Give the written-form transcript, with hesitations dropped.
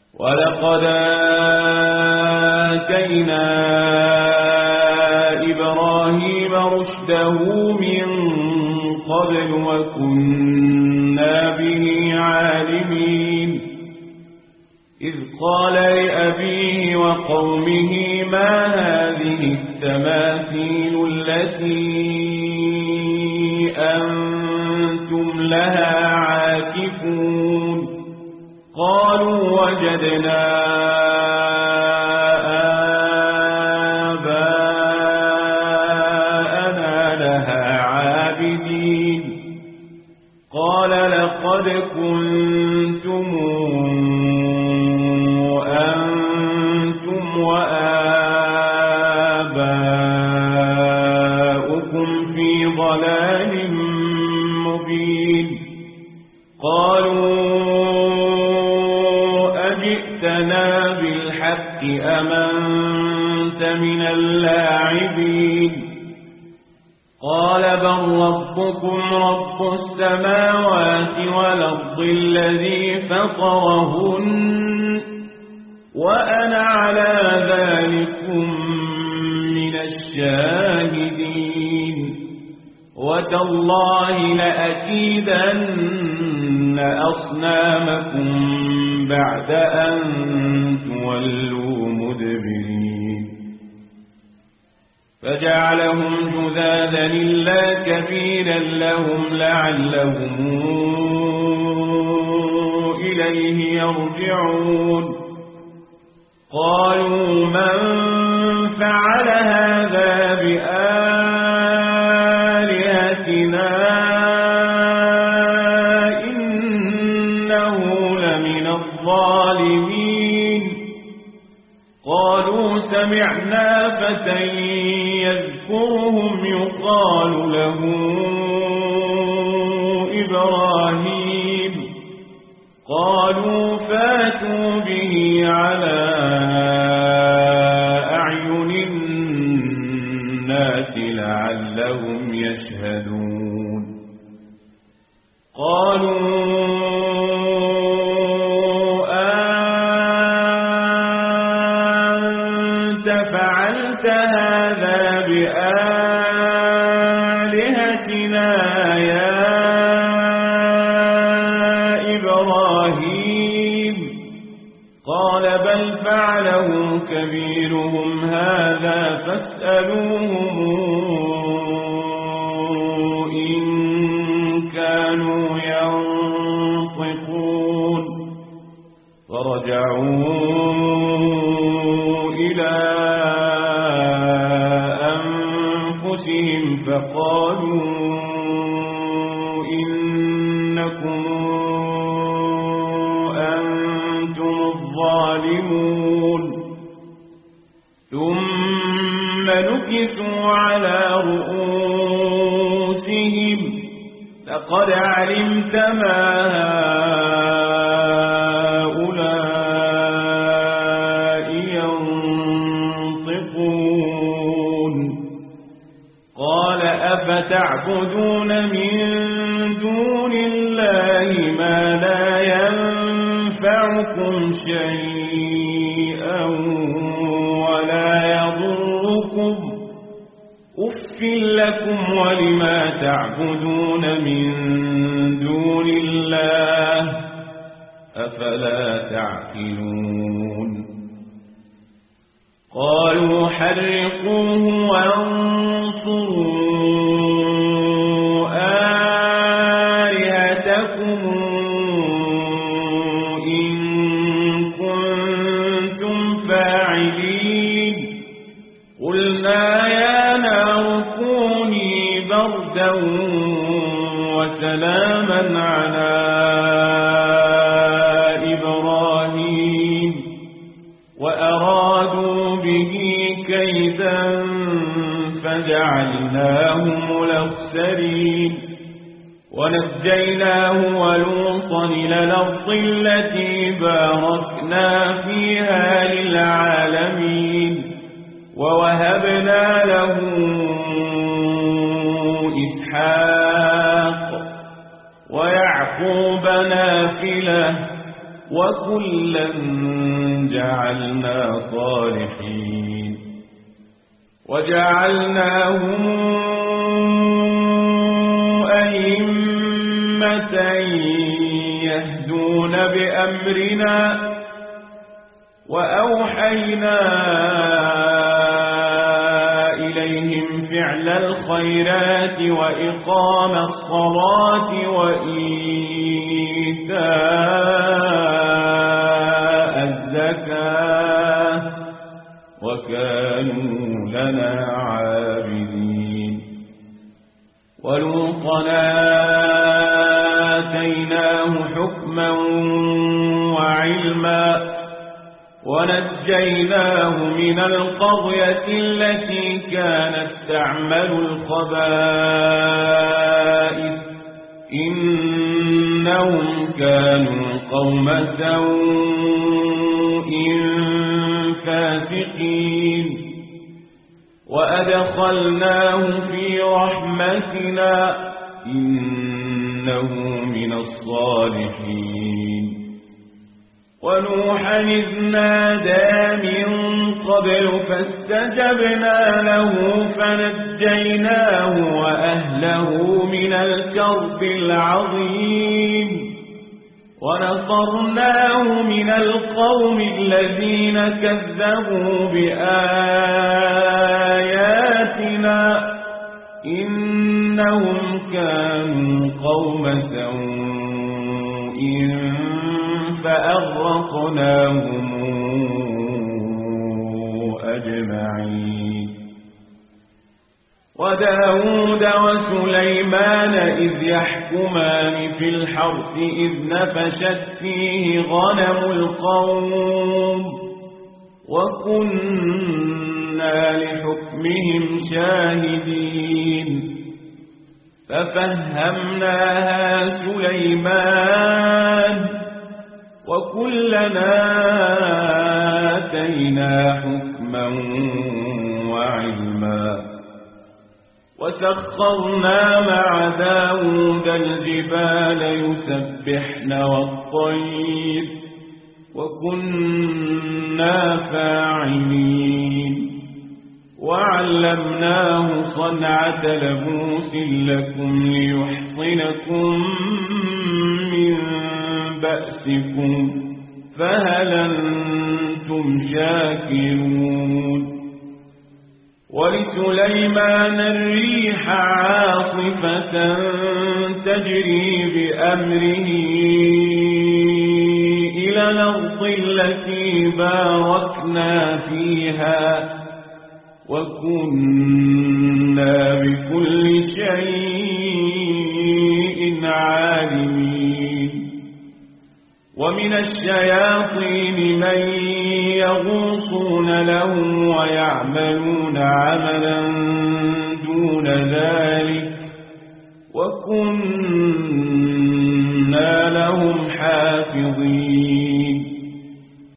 ولقد آتينا إبراهيم رشده من قبل وكنا به عالمين إذ قال لأبيه وقومه ما هذه التماثيل التي أنتم لها عاكفون قالوا وجدنا آباءنا لها عابدين قال لقد كنتم أنتم وآباؤكم في ضلال مبين قالوا أجئتنا بالحق أم أنت من اللاعبين قال بل ربكم رب السماوات والأرض الذي فطرهن وأنا على ذلكم من الشاهدين وتالله لأكيدن أصنامكم بعد أن تولوا مدبرين فجعلهم جذاذا إلا كبيرا لهم لعلهم إليه يرجعون قالوا من فعل هذا بآلهتنا إنه لمن الظالمين قالوا سمعنا فتى يذكرهم يقال له إبراهيم قالوا فاتوا به على أعين الناس لعلهم يشهدون قالوا أنت فعلت هذا بآلهتنا يا إبراهيم قال بل فعله كبيرهم هذا فاسألوهم إن كانوا ينطقون فرجعوا إلى أنفسهم فقالوا إنكم أنتم الظالمون ثم نكسوا على رؤوسهم لقد علمت ما هؤلاء ينطقون قال أفتعبدون من دون الله ما لا ينفعكم شيئا ولا يضركم أف لكم ولما تعبدون من دون الله أفلا تعقلون قالوا حرقوه وانصروا آلهتكم إن كنتم فاعلين قلنا يا نار كوني بردا وسلاما على إبراهيم وأرادوا به كيدا فجعلناهم الأخسرين ونجيناه ولوطا إلى الأرض التي باركنا فيها للعالمين ووهبنا له إسحاق ويعقوب نافلة وكلا جعلنا صالحين وجعلناهم أئمة يهدون بأمرنا وأوحينا إليهم فعل الخيرات وإقام الصلاة وإيتاء الزكاة وكانوا لنا عابدين ولوطا آتيناه حكما وعلما ونجيناه من القرية التي كانت تعمل الخبائث إنهم كانوا قوم سوء فاسقين وأدخلناه في رحمتنا إنه من الصالحين ونوحا إذ نادى من قبل فاستجبنا له فنجيناه وأهله من الكرب العظيم ونصرناه من القوم الذين كذبوا بآياتنا إنهم كانوا قوم سوء فأغرقناهم أجمعين وداود وسليمان إذ يحكمان في الحرث إذ نفشت فيه غنم القوم وكنا لحكمهم شاهدين ففهمناها سليمان وكلنا آتينا حكما وعلما وسخرنا مع داود الجبال يسبحن والطير وكنا فاعلين وعلمناه صنعة لبوس لكم ليحصنكم من بأسكم فهل أنتم شاكرون ولسليمان الريح عاصفة تجري بأمره إلى الأرض التي باركنا فيها وكنا بكل شيء عالمين ومن الشياطين من يغوصون له ويعملون عملا دون ذلك وكنا